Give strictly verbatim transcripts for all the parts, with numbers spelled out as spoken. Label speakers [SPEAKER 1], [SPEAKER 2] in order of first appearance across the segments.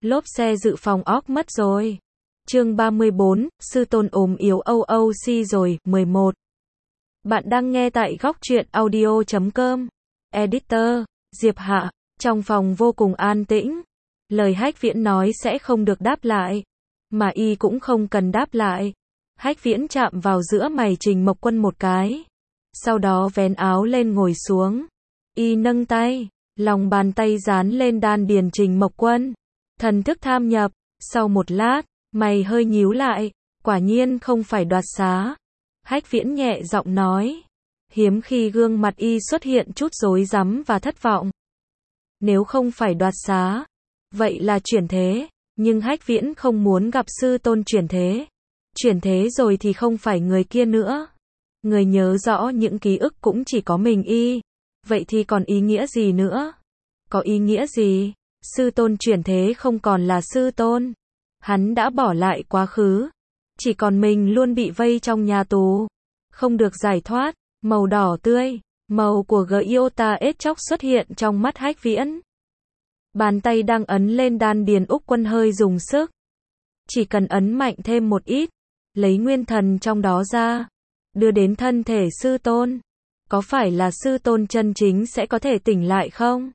[SPEAKER 1] lốp xe dự phòng óc mất rồi. Chương ba mươi bốn, sư tôn ốm yếu o o c rồi, mười một. Bạn đang nghe tại góc truyện audio chấm com. Editor, Diệp Hạ. Trong phòng vô cùng an tĩnh. Lời Hách Viễn nói sẽ không được đáp lại. Mà y cũng không cần đáp lại. Hách Viễn chạm vào giữa mày Trình Mộc Quân một cái. Sau đó vén áo lên ngồi xuống. Y nâng tay, lòng bàn tay dán lên đan điền Trình Mộc Quân. Thần thức tham nhập. Sau một lát, mày hơi nhíu lại. Quả nhiên không phải đoạt xá. Hách Viễn nhẹ giọng nói. Hiếm khi gương mặt y xuất hiện chút rối rắm và thất vọng. Nếu không phải đoạt xá, vậy là chuyển thế. Nhưng Hách Viễn không muốn gặp sư tôn chuyển thế. Chuyển thế rồi thì không phải người kia nữa. Người nhớ rõ những ký ức cũng chỉ có mình y. Vậy thì còn ý nghĩa gì nữa? Có ý nghĩa gì? Sư tôn chuyển thế không còn là sư tôn. Hắn đã bỏ lại quá khứ. Chỉ còn mình luôn bị vây trong nhà tù. Không được giải thoát. Màu đỏ tươi, màu của Giota ết chóc xuất hiện trong mắt Hách Viễn. Bàn tay đang ấn lên đan điền Úc Quân hơi dùng sức. Chỉ cần ấn mạnh thêm một ít, lấy nguyên thần trong đó ra, đưa đến thân thể sư tôn. Có phải là sư tôn chân chính sẽ có thể tỉnh lại không?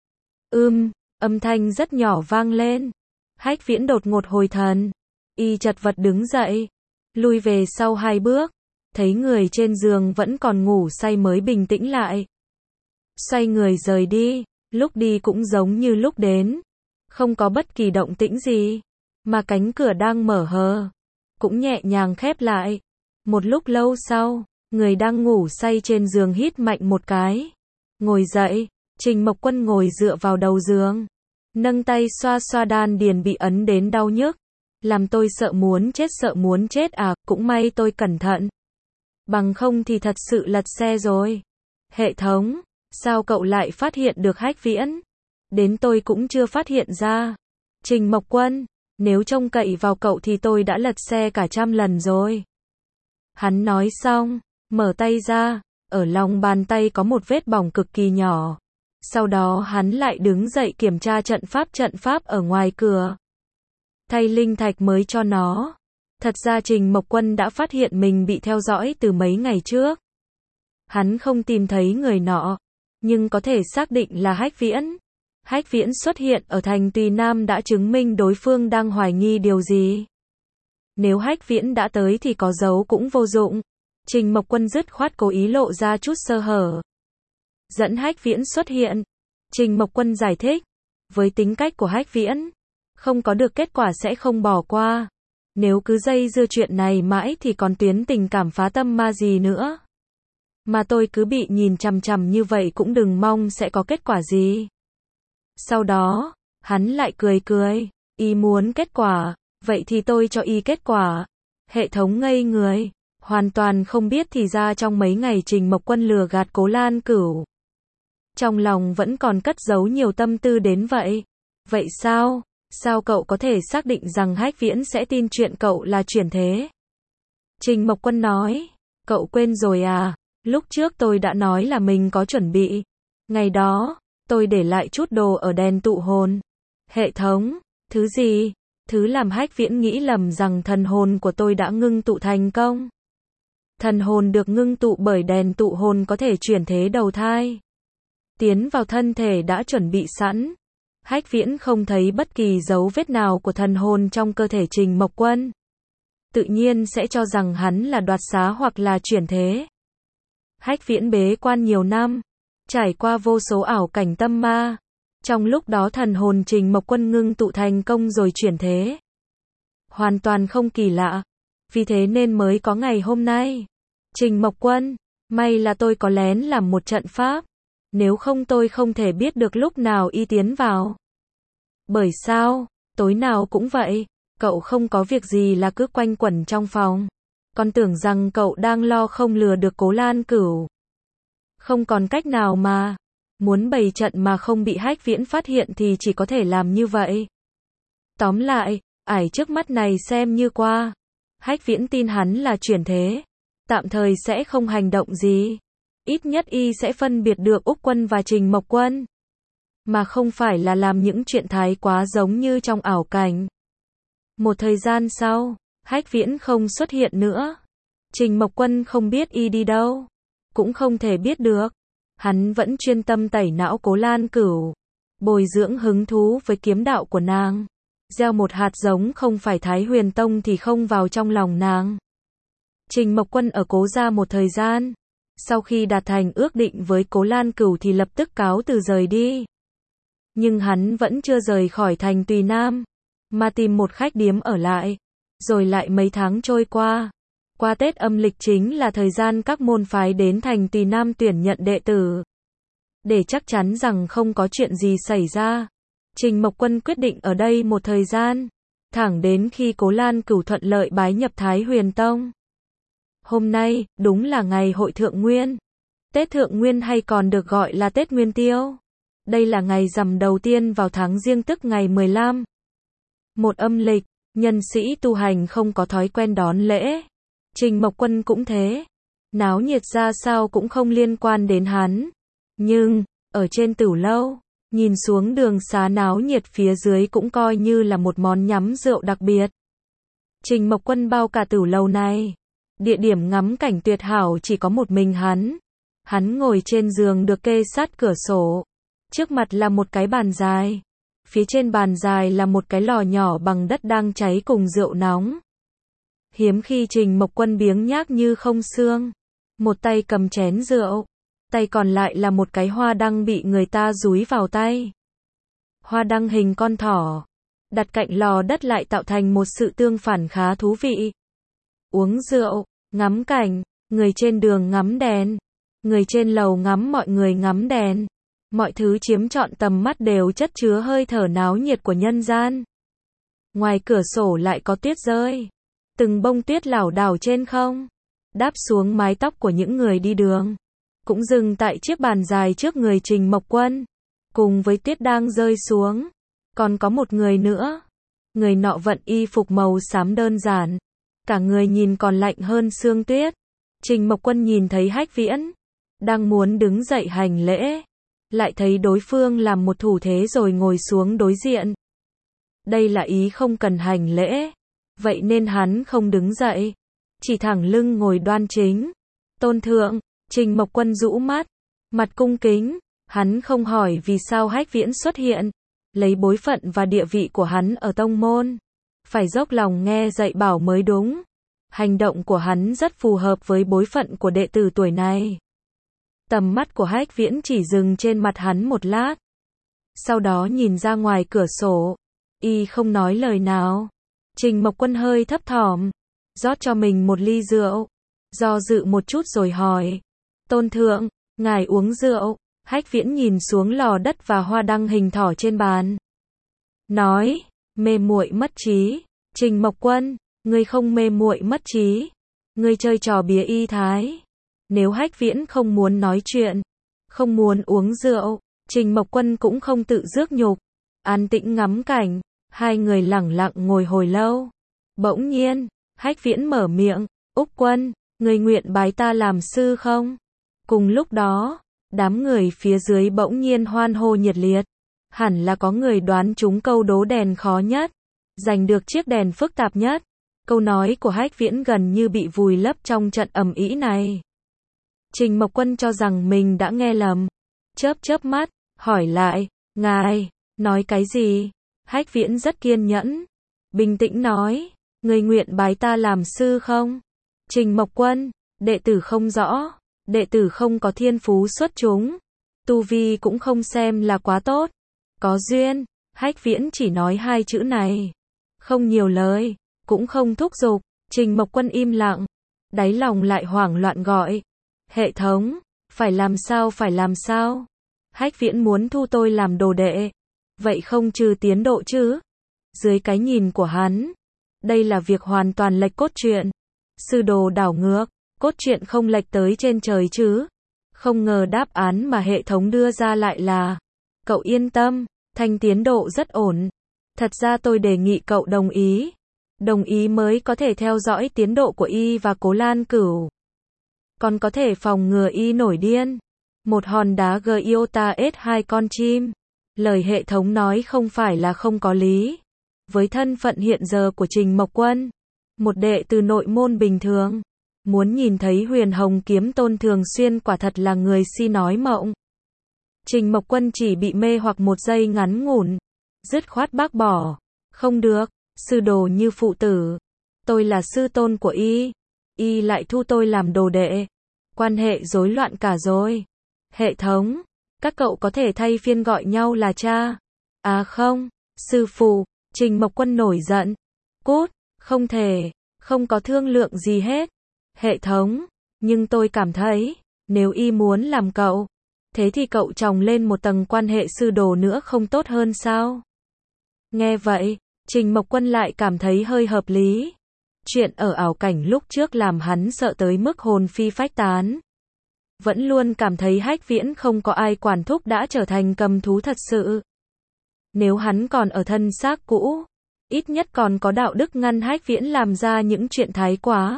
[SPEAKER 1] Ưm, âm thanh rất nhỏ vang lên. Hách Viễn đột ngột hồi thần. Y chật vật đứng dậy, lùi về sau hai bước. Thấy người trên giường vẫn còn ngủ say mới bình tĩnh lại. Xoay người rời đi, lúc đi cũng giống như lúc đến. Không có bất kỳ động tĩnh gì, mà cánh cửa đang mở hờ, cũng nhẹ nhàng khép lại. Một lúc lâu sau, người đang ngủ say trên giường hít mạnh một cái. Ngồi dậy, Trình Mộc Quân ngồi dựa vào đầu giường. Nâng tay xoa xoa đan điền bị ấn đến đau nhức. Làm tôi sợ muốn chết sợ muốn chết à, cũng may tôi cẩn thận. Bằng không thì thật sự lật xe rồi. Hệ thống, sao cậu lại phát hiện được Hách Viễn? Đến tôi cũng chưa phát hiện ra. Trình Mộc Quân, nếu trông cậy vào cậu thì tôi đã lật xe cả trăm lần rồi. Hắn nói xong, mở tay ra, ở lòng bàn tay có một vết bỏng cực kỳ nhỏ. Sau đó hắn lại đứng dậy kiểm tra trận pháp trận pháp ở ngoài cửa. Thay linh thạch mới cho nó. Thật ra Trình Mộc Quân đã phát hiện mình bị theo dõi từ mấy ngày trước. Hắn không tìm thấy người nọ, nhưng có thể xác định là Hách Viễn. Hách Viễn xuất hiện ở thành Tùy Nam đã chứng minh đối phương đang hoài nghi điều gì. Nếu Hách Viễn đã tới thì có giấu cũng vô dụng. Trình Mộc Quân dứt khoát cố ý lộ ra chút sơ hở. Dẫn Hách Viễn xuất hiện. Trình Mộc Quân giải thích. Với tính cách của Hách Viễn, không có được kết quả sẽ không bỏ qua. Nếu cứ dây dưa chuyện này mãi thì còn tuyến tình cảm phá tâm ma gì nữa. Mà tôi cứ bị nhìn chằm chằm như vậy cũng đừng mong sẽ có kết quả gì. Sau đó, hắn lại cười cười. Y muốn kết quả, vậy thì tôi cho y kết quả. Hệ thống ngây người, hoàn toàn không biết thì ra trong mấy ngày Trình Mộc Quân lừa gạt Cố Lan Cửu. Trong lòng vẫn còn cất giấu nhiều tâm tư đến vậy. Vậy sao? Sao cậu có thể xác định rằng Hách Viễn sẽ tin chuyện cậu là chuyển thế? Trình Mộc Quân nói, cậu quên rồi à, lúc trước tôi đã nói là mình có chuẩn bị. Ngày đó, tôi để lại chút đồ ở đèn tụ hồn. Hệ thống, thứ gì? Thứ làm Hách Viễn nghĩ lầm rằng thần hồn của tôi đã ngưng tụ thành công. Thần hồn được ngưng tụ bởi đèn tụ hồn có thể chuyển thế đầu thai. Tiến vào thân thể đã chuẩn bị sẵn. Hách Viễn không thấy bất kỳ dấu vết nào của thần hồn trong cơ thể Trình Mộc Quân. Tự nhiên sẽ cho rằng hắn là đoạt xá hoặc là chuyển thế. Hách Viễn bế quan nhiều năm, trải qua vô số ảo cảnh tâm ma. Trong lúc đó thần hồn Trình Mộc Quân ngưng tụ thành công rồi chuyển thế. Hoàn toàn không kỳ lạ. Vì thế nên mới có ngày hôm nay. Trình Mộc Quân, may là tôi có lén làm một trận pháp. Nếu không tôi không thể biết được lúc nào y tiến vào. Bởi sao, tối nào cũng vậy, cậu không có việc gì là cứ quanh quẩn trong phòng. Con tưởng rằng cậu đang lo không lừa được Cố Lan Cửu. Không còn cách nào mà. Muốn bày trận mà không bị Hách Viễn phát hiện thì chỉ có thể làm như vậy. Tóm lại, ải trước mắt này xem như qua. Hách Viễn tin hắn là chuyển thế. Tạm thời sẽ không hành động gì. Ít nhất y sẽ phân biệt được Úc Quân và Trình Mộc Quân. mà không phải là làm những chuyện thái quá giống như trong ảo cảnh. Một thời gian sau, Hách Viễn không xuất hiện nữa. Trình Mộc Quân không biết y đi đâu, cũng không thể biết được. Hắn vẫn chuyên tâm tẩy não Cố Lan Cửu, bồi dưỡng hứng thú với kiếm đạo của nàng. Gieo một hạt giống không phải Thái Huyền Tông thì không vào trong lòng nàng. Trình Mộc Quân ở Cố gia một thời gian, sau khi đạt thành ước định với Cố Lan Cửu thì lập tức cáo từ rời đi. Nhưng hắn vẫn chưa rời khỏi thành Tùy Nam, mà tìm một khách điếm ở lại. Rồi lại mấy tháng trôi qua. Qua Tết âm lịch chính là thời gian các môn phái đến thành Tùy Nam tuyển nhận đệ tử. Để chắc chắn rằng không có chuyện gì xảy ra, Trình Mộc Quân quyết định ở đây một thời gian, thẳng đến khi Cố Lan Cửu thuận lợi bái nhập Thái Huyền Tông. Hôm nay, đúng là ngày hội Thượng Nguyên. Tết Thượng Nguyên hay còn được gọi là Tết Nguyên Tiêu. Đây là ngày rằm đầu tiên vào tháng Giêng tức ngày mười lăm. Một âm lịch, nhân sĩ tu hành không có thói quen đón lễ. Trình Mộc Quân cũng thế. Náo nhiệt ra sao cũng không liên quan đến hắn. Nhưng, ở trên Tửu Lâu, nhìn xuống đường xá náo nhiệt phía dưới cũng coi như là một món nhắm rượu đặc biệt. Trình Mộc Quân bao cả Tửu Lâu này. Địa điểm ngắm cảnh tuyệt hảo chỉ có một mình hắn. Hắn ngồi trên giường được kê sát cửa sổ. Trước mặt là một cái bàn dài. Phía trên bàn dài là một cái lò nhỏ bằng đất đang cháy cùng rượu nóng. Hiếm khi Trình Mộc Quân biếng nhác như không xương. Một tay cầm chén rượu, tay còn lại là một cái hoa đăng bị người ta dúi vào tay. Hoa đăng hình con thỏ, đặt cạnh lò đất lại tạo thành một sự tương phản khá thú vị. Uống rượu, ngắm cảnh, người trên đường ngắm đèn, người trên lầu ngắm mọi người ngắm đèn. Mọi thứ chiếm trọn tầm mắt đều chất chứa hơi thở náo nhiệt của nhân gian. Ngoài cửa sổ lại có tuyết rơi. Từng bông tuyết lảo đảo trên không, đáp xuống mái tóc của những người đi đường. Cũng dừng tại chiếc bàn dài trước người Trình Mộc Quân. Cùng với tuyết đang rơi xuống, còn có một người nữa. Người nọ vận y phục màu xám đơn giản. Cả người nhìn còn lạnh hơn sương tuyết. Trình Mộc Quân nhìn thấy Hách Viễn, đang muốn đứng dậy hành lễ. Lại thấy đối phương làm một thủ thế rồi ngồi xuống đối diện. Đây là ý không cần hành lễ. Vậy nên hắn không đứng dậy, chỉ thẳng lưng ngồi đoan chính. Tôn thượng, Trình Mộc Quân rũ mắt, mặt cung kính. Hắn không hỏi vì sao Hách Viễn xuất hiện. Lấy bối phận và địa vị của hắn ở tông môn, phải dốc lòng nghe dạy bảo mới đúng. Hành động của hắn rất phù hợp với bối phận của đệ tử tuổi này. Tầm mắt của Hách Viễn chỉ dừng trên mặt hắn một lát. Sau đó nhìn ra ngoài cửa sổ. Y không nói lời nào. Trình Mộc Quân hơi thấp thỏm, rót cho mình một ly rượu. Do dự một chút rồi hỏi. Tôn thượng, ngài uống rượu. Hách Viễn nhìn xuống lò đất và hoa đăng hình thỏ trên bàn. Nói, mê muội mất trí. Trình Mộc Quân, ngươi không mê muội mất trí. Ngươi chơi trò bía y thái. Nếu Hách Viễn không muốn nói chuyện, không muốn uống rượu, Trình Mộc Quân cũng không tự rước nhục. An tĩnh ngắm cảnh, hai người lẳng lặng ngồi hồi lâu. Bỗng nhiên, Hách Viễn mở miệng, Úc Quân, ngươi nguyện bái ta làm sư không? Cùng lúc đó, đám người phía dưới bỗng nhiên hoan hô nhiệt liệt. Hẳn là có người đoán trúng câu đố đèn khó nhất, giành được chiếc đèn phức tạp nhất. Câu nói của Hách Viễn gần như bị vùi lấp trong trận ầm ĩ này. Trình Mộc Quân cho rằng mình đã nghe lầm. Chớp chớp mắt, hỏi lại, ngài, nói cái gì? Hách Viễn rất kiên nhẫn, bình tĩnh nói, người nguyện bái ta làm sư không? Trình Mộc Quân, đệ tử không rõ, đệ tử không có thiên phú xuất chúng, tu vi cũng không xem là quá tốt. Có duyên, Hách Viễn chỉ nói hai chữ này. Không nhiều lời, cũng không thúc giục. Trình Mộc Quân im lặng, đáy lòng lại hoảng loạn gọi. Hệ thống, phải làm sao phải làm sao? Hách Viễn muốn thu tôi làm đồ đệ. Vậy không trừ tiến độ chứ? Dưới cái nhìn của hắn, đây là việc hoàn toàn lệch cốt truyện. Sư đồ đảo ngược, cốt truyện không lệch tới trên trời chứ? Không ngờ đáp án mà hệ thống đưa ra lại là, cậu yên tâm, thanh tiến độ rất ổn. Thật ra tôi đề nghị cậu đồng ý. Đồng ý mới có thể theo dõi tiến độ của y và Cố Lan Cửu. Còn có thể phòng ngừa y nổi điên. Một hòn đá Giota ết hai con chim. Lời hệ thống nói không phải là không có lý. Với thân phận hiện giờ của Trình Mộc Quân, một đệ tử nội môn bình thường, muốn nhìn thấy Huyền Hồng Kiếm Tôn thường xuyên quả thật là người si nói mộng. Trình Mộc Quân chỉ bị mê hoặc một giây ngắn ngủn, dứt khoát bác bỏ. Không được, sư đồ như phụ tử. Tôi là sư tôn của y, y lại thu tôi làm đồ đệ. Quan hệ rối loạn cả rồi. Hệ thống, các cậu có thể thay phiên gọi nhau là cha. À không, sư phụ. Trình Mộc Quân nổi giận. Cút, không thể, không có thương lượng gì hết. Hệ thống, nhưng tôi cảm thấy, nếu y muốn làm cậu, thế thì cậu chồng lên một tầng quan hệ sư đồ nữa không tốt hơn sao? Nghe vậy, Trình Mộc Quân lại cảm thấy hơi hợp lý. Chuyện ở ảo cảnh lúc trước làm hắn sợ tới mức hồn phi phách tán. Vẫn luôn cảm thấy Hách Viễn không có ai quản thúc đã trở thành cầm thú thật sự. Nếu hắn còn ở thân xác cũ, ít nhất còn có đạo đức ngăn Hách Viễn làm ra những chuyện thái quá.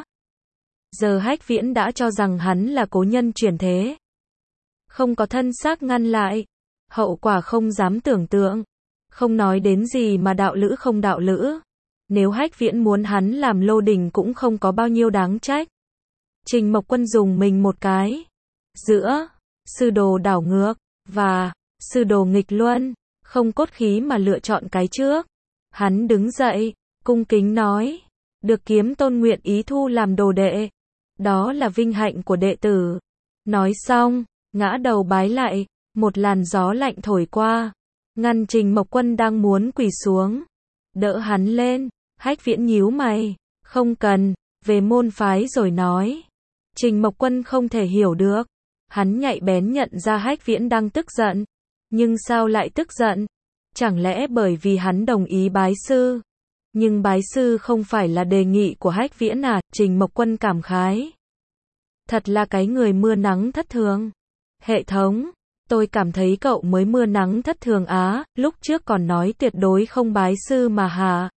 [SPEAKER 1] Giờ Hách Viễn đã cho rằng hắn là cố nhân chuyển thế. Không có thân xác ngăn lại, hậu quả không dám tưởng tượng. Không nói đến gì mà đạo lữ không đạo lữ. Nếu Hách Viễn muốn hắn làm lô đình cũng không có bao nhiêu đáng trách. Trình Mộc Quân dùng mình một cái. Giữa sư đồ đảo ngược và sư đồ nghịch luân, không cốt khí mà lựa chọn cái trước. Hắn đứng dậy, cung kính nói, được Kiếm Tôn nguyện ý thu làm đồ đệ. Đó là vinh hạnh của đệ tử. Nói xong, ngã đầu bái lại, một làn gió lạnh thổi qua, ngăn Trình Mộc Quân đang muốn quỳ xuống. Đỡ hắn lên. Hách Viễn nhíu mày, không cần, về môn phái rồi nói. Trình Mộc Quân không thể hiểu được. Hắn nhạy bén nhận ra Hách Viễn đang tức giận. Nhưng sao lại tức giận? Chẳng lẽ bởi vì hắn đồng ý bái sư? Nhưng bái sư không phải là đề nghị của Hách Viễn à? Trình Mộc Quân cảm khái. Thật là cái người mưa nắng thất thường. Hệ thống, tôi cảm thấy cậu mới mưa nắng thất thường á, lúc trước còn nói tuyệt đối không bái sư mà hả?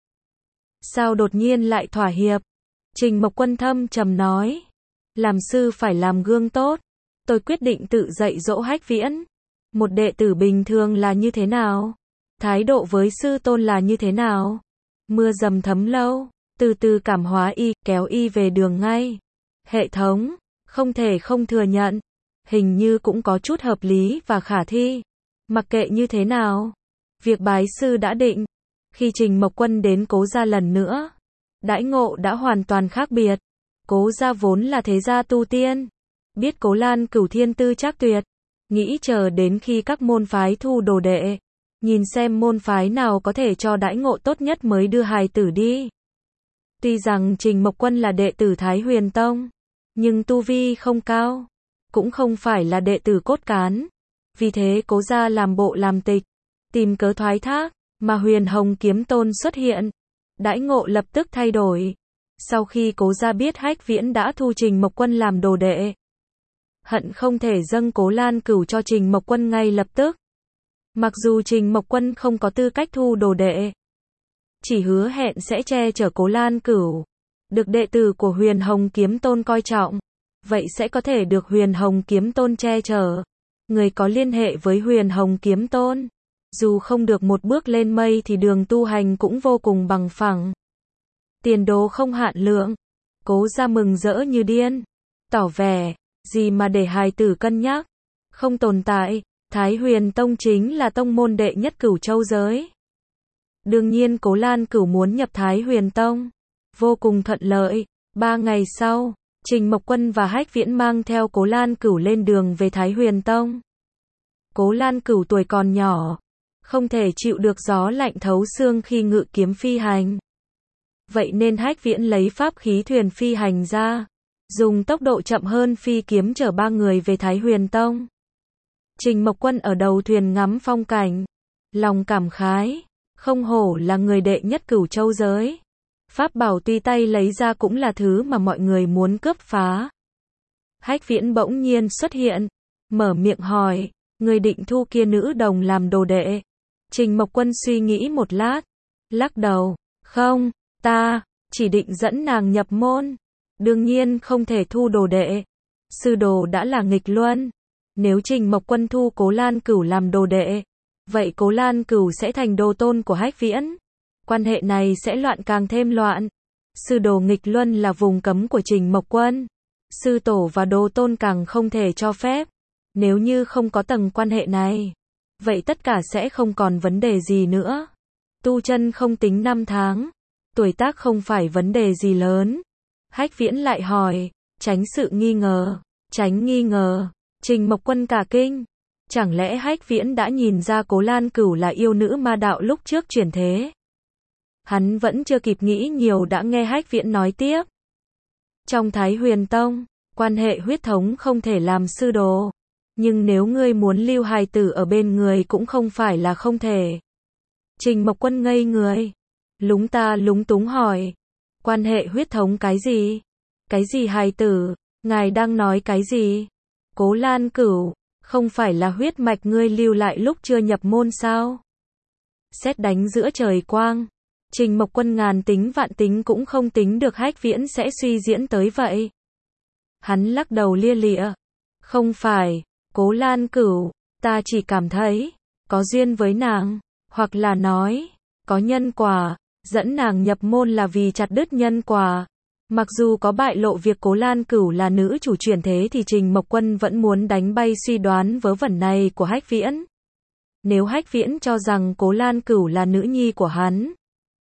[SPEAKER 1] Sao đột nhiên lại thỏa hiệp? Trình Mộc Quân thâm trầm nói. Làm sư phải làm gương tốt. Tôi quyết định tự dạy dỗ Hách Viễn. Một đệ tử bình thường là như thế nào? Thái độ với sư tôn là như thế nào? Mưa dầm thấm lâu, từ từ cảm hóa y, kéo y về đường ngay. Hệ thống, không thể không thừa nhận. Hình như cũng có chút hợp lý và khả thi. Mặc kệ như thế nào, việc bái sư đã định. Khi Trình Mộc Quân đến Cố gia lần nữa, đãi ngộ đã hoàn toàn khác biệt. Cố gia vốn là thế gia tu tiên, biết Cố Lan Cửu thiên tư trác tuyệt, nghĩ chờ đến khi các môn phái thu đồ đệ, nhìn xem môn phái nào có thể cho đãi ngộ tốt nhất mới đưa hài tử đi. Tuy rằng Trình Mộc Quân là đệ tử Thái Huyền Tông, nhưng tu vi không cao, cũng không phải là đệ tử cốt cán. Vì thế Cố gia làm bộ làm tịch, tìm cớ thoái thác. Mà Huyền Hồng Kiếm Tôn xuất hiện, đãi ngộ lập tức thay đổi. Sau khi Cố gia biết Hách Viễn đã thu Trình Mộc Quân làm đồ đệ, hận không thể dâng Cố Lan Cửu cho Trình Mộc Quân ngay lập tức. Mặc dù Trình Mộc Quân không có tư cách thu đồ đệ, chỉ hứa hẹn sẽ che chở Cố Lan Cửu, được đệ tử của Huyền Hồng Kiếm Tôn coi trọng, vậy sẽ có thể được Huyền Hồng Kiếm Tôn che chở. Người có liên hệ với Huyền Hồng Kiếm Tôn, dù không được một bước lên mây thì đường tu hành cũng vô cùng bằng phẳng. Tiền đồ không hạn lượng. Cố gia mừng rỡ như điên, tỏ vẻ, gì mà để hài tử cân nhắc, không tồn tại. Thái Huyền Tông chính là tông môn đệ nhất Cửu Châu giới. Đương nhiên Cố Lan Cửu muốn nhập Thái Huyền Tông, vô cùng thuận lợi. Ba ngày sau, Trình Mộc Quân và Hách Viễn mang theo Cố Lan Cửu lên đường về Thái Huyền Tông. Cố Lan Cửu tuổi còn nhỏ, không thể chịu được gió lạnh thấu xương khi ngự kiếm phi hành. Vậy nên Hách Viễn lấy pháp khí thuyền phi hành ra, dùng tốc độ chậm hơn phi kiếm chở ba người về Thái Huyền Tông. Trình Mộc Quân ở đầu thuyền ngắm phong cảnh, lòng cảm khái, không hổ là người đệ nhất Cửu Châu giới. Pháp bảo tùy tay lấy ra cũng là thứ mà mọi người muốn cướp phá. Hách Viễn bỗng nhiên xuất hiện, mở miệng hỏi, người định thu kia nữ đồng làm đồ đệ? Trình Mộc Quân suy nghĩ một lát, lắc đầu, không, ta chỉ định dẫn nàng nhập môn, đương nhiên không thể thu đồ đệ. Sư đồ đã là nghịch luân, nếu Trình Mộc Quân thu Cố Lan Cửu làm đồ đệ, vậy Cố Lan Cửu sẽ thành đồ tôn của Hách Viễn. Quan hệ này sẽ loạn càng thêm loạn. Sư đồ nghịch luân là vùng cấm của Trình Mộc Quân. Sư tổ và đồ tôn càng không thể cho phép. Nếu như không có tầng quan hệ này, vậy tất cả sẽ không còn vấn đề gì nữa. Tu chân không tính năm tháng, tuổi tác không phải vấn đề gì lớn. Hách Viễn lại hỏi, tránh sự nghi ngờ, tránh nghi ngờ. Trình Mộc Quân cả kinh. Chẳng lẽ Hách Viễn đã nhìn ra Cố Lan Cửu là yêu nữ ma đạo lúc trước chuyển thế? Hắn vẫn chưa kịp nghĩ nhiều đã nghe Hách Viễn nói tiếp. Trong Thái Huyền Tông, quan hệ huyết thống không thể làm sư đồ. Nhưng nếu ngươi muốn lưu hài tử ở bên người cũng không phải là không thể. Trình Mộc Quân ngây người. Lúng ta lúng túng hỏi. Quan hệ huyết thống cái gì? Cái gì hài tử? Ngài đang nói cái gì? Cố Lan Cửu, không phải là huyết mạch ngươi lưu lại lúc chưa nhập môn sao? Sét đánh giữa trời quang. Trình Mộc Quân ngàn tính vạn tính cũng không tính được Hách Viễn sẽ suy diễn tới vậy. Hắn lắc đầu lia lịa. Không phải, Cố Lan Cửu, ta chỉ cảm thấy, có duyên với nàng, hoặc là nói, có nhân quả, dẫn nàng nhập môn là vì chặt đứt nhân quả. Mặc dù có bại lộ việc Cố Lan Cửu là nữ chủ chuyển thế thì Trình Mộc Quân vẫn muốn đánh bay suy đoán vớ vẩn này của Hách Viễn. Nếu Hách Viễn cho rằng Cố Lan Cửu là nữ nhi của hắn,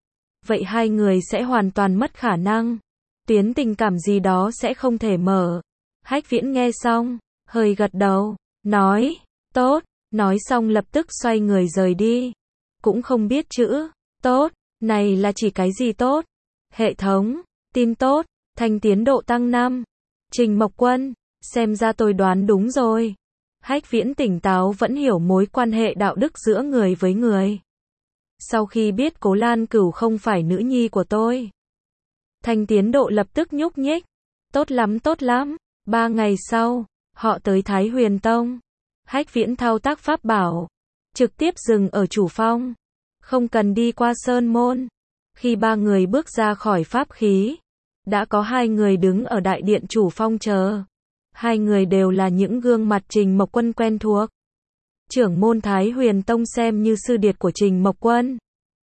[SPEAKER 1] vậy hai người sẽ hoàn toàn mất khả năng. Tuyến tình cảm gì đó sẽ không thể mở. Hách Viễn nghe xong, hơi gật đầu, nói, tốt, nói xong lập tức xoay người rời đi. Cũng không biết chữ, tốt, này là chỉ cái gì tốt? Hệ thống, tin tốt, thanh tiến độ tăng năm. Trình Mộc Quân, xem ra tôi đoán đúng rồi. Hách Viễn tỉnh táo vẫn hiểu mối quan hệ đạo đức giữa người với người. Sau khi biết Cố Lan Cửu không phải nữ nhi của tôi, thanh tiến độ lập tức nhúc nhích. Tốt lắm tốt lắm. Ba ngày sau, họ tới Thái Huyền Tông. Hách Viễn thao tác pháp bảo, trực tiếp dừng ở chủ phong. Không cần đi qua sơn môn. Khi ba người bước ra khỏi pháp khí, đã có hai người đứng ở đại điện chủ phong chờ. Hai người đều là những gương mặt Trình Mộc Quân quen thuộc. Trưởng môn Thái Huyền Tông xem như sư điệt của Trình Mộc Quân.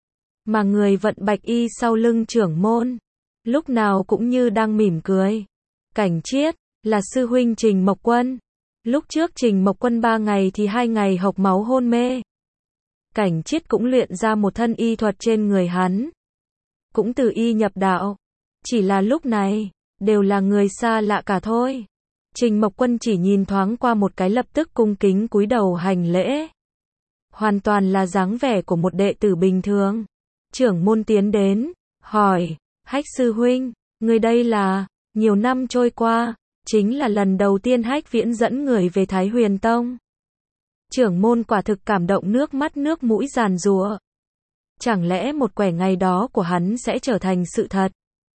[SPEAKER 1] Mà người vận bạch y sau lưng trưởng môn, lúc nào cũng như đang mỉm cười. Cảnh Chiết, là sư huynh Trình Mộc Quân. Lúc trước Trình Mộc Quân ba ngày thì hai ngày hộc máu hôn mê. Cảnh Chiết cũng luyện ra một thân y thuật trên người hắn. Cũng từ y nhập đạo. Chỉ là lúc này, đều là người xa lạ cả thôi. Trình Mộc Quân chỉ nhìn thoáng qua một cái lập tức cung kính cúi đầu hành lễ. Hoàn toàn là dáng vẻ của một đệ tử bình thường. Trưởng môn tiến đến, hỏi, Hách sư huynh, người đây là, nhiều năm trôi qua, chính là lần đầu tiên Hách Viễn dẫn người về Thái Huyền Tông. Trưởng môn quả thực cảm động nước mắt nước mũi giàn giụa. Chẳng lẽ một quẻ ngày đó của hắn sẽ trở thành sự thật?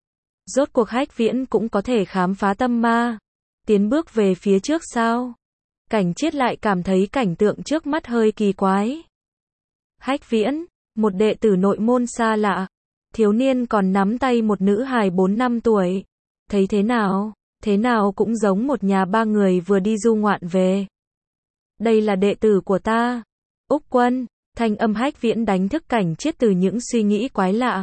[SPEAKER 1] Rốt cuộc Hách Viễn cũng có thể khám phá tâm ma, tiến bước về phía trước sao? Cảnh Chiết lại cảm thấy cảnh tượng trước mắt hơi kỳ quái. Hách Viễn, một đệ tử nội môn xa lạ, thiếu niên còn nắm tay một nữ hài bốn năm tuổi. Thấy thế nào? Thế nào cũng giống một nhà ba người vừa đi du ngoạn về. Đây là đệ tử của ta. Úc Quân, thanh âm Hách Viễn đánh thức Cảnh Chiết từ những suy nghĩ quái lạ.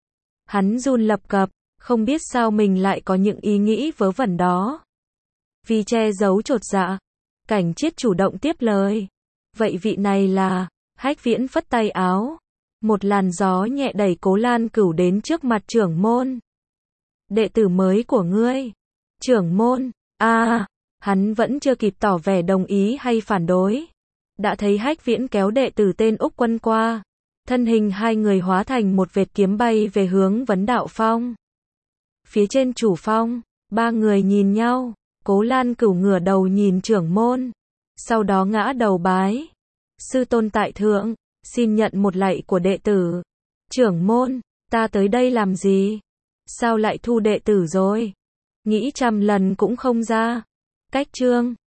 [SPEAKER 1] Hắn run lập cập, không biết sao mình lại có những ý nghĩ vớ vẩn đó. Vì che giấu chột dạ, Cảnh Chiết chủ động tiếp lời. Vậy vị này là... Hách Viễn phất tay áo. Một làn gió nhẹ đẩy Cố Lan Cửu đến trước mặt trưởng môn. Đệ tử mới của ngươi. Trưởng môn, a à, hắn vẫn chưa kịp tỏ vẻ đồng ý hay phản đối. Đã thấy Hách Viễn kéo đệ tử tên Úc Quân qua. Thân hình hai người hóa thành một vệt kiếm bay về hướng Vấn Đạo Phong. Phía trên chủ phong, ba người nhìn nhau. Cố Lan Cửu ngửa đầu nhìn trưởng môn. Sau đó ngã đầu bái. Sư tôn tại thượng, xin nhận một lạy của đệ tử. Trưởng môn, ta tới đây làm gì? Sao lại thu đệ tử rồi? Nghĩ trăm lần cũng không ra. Cách chương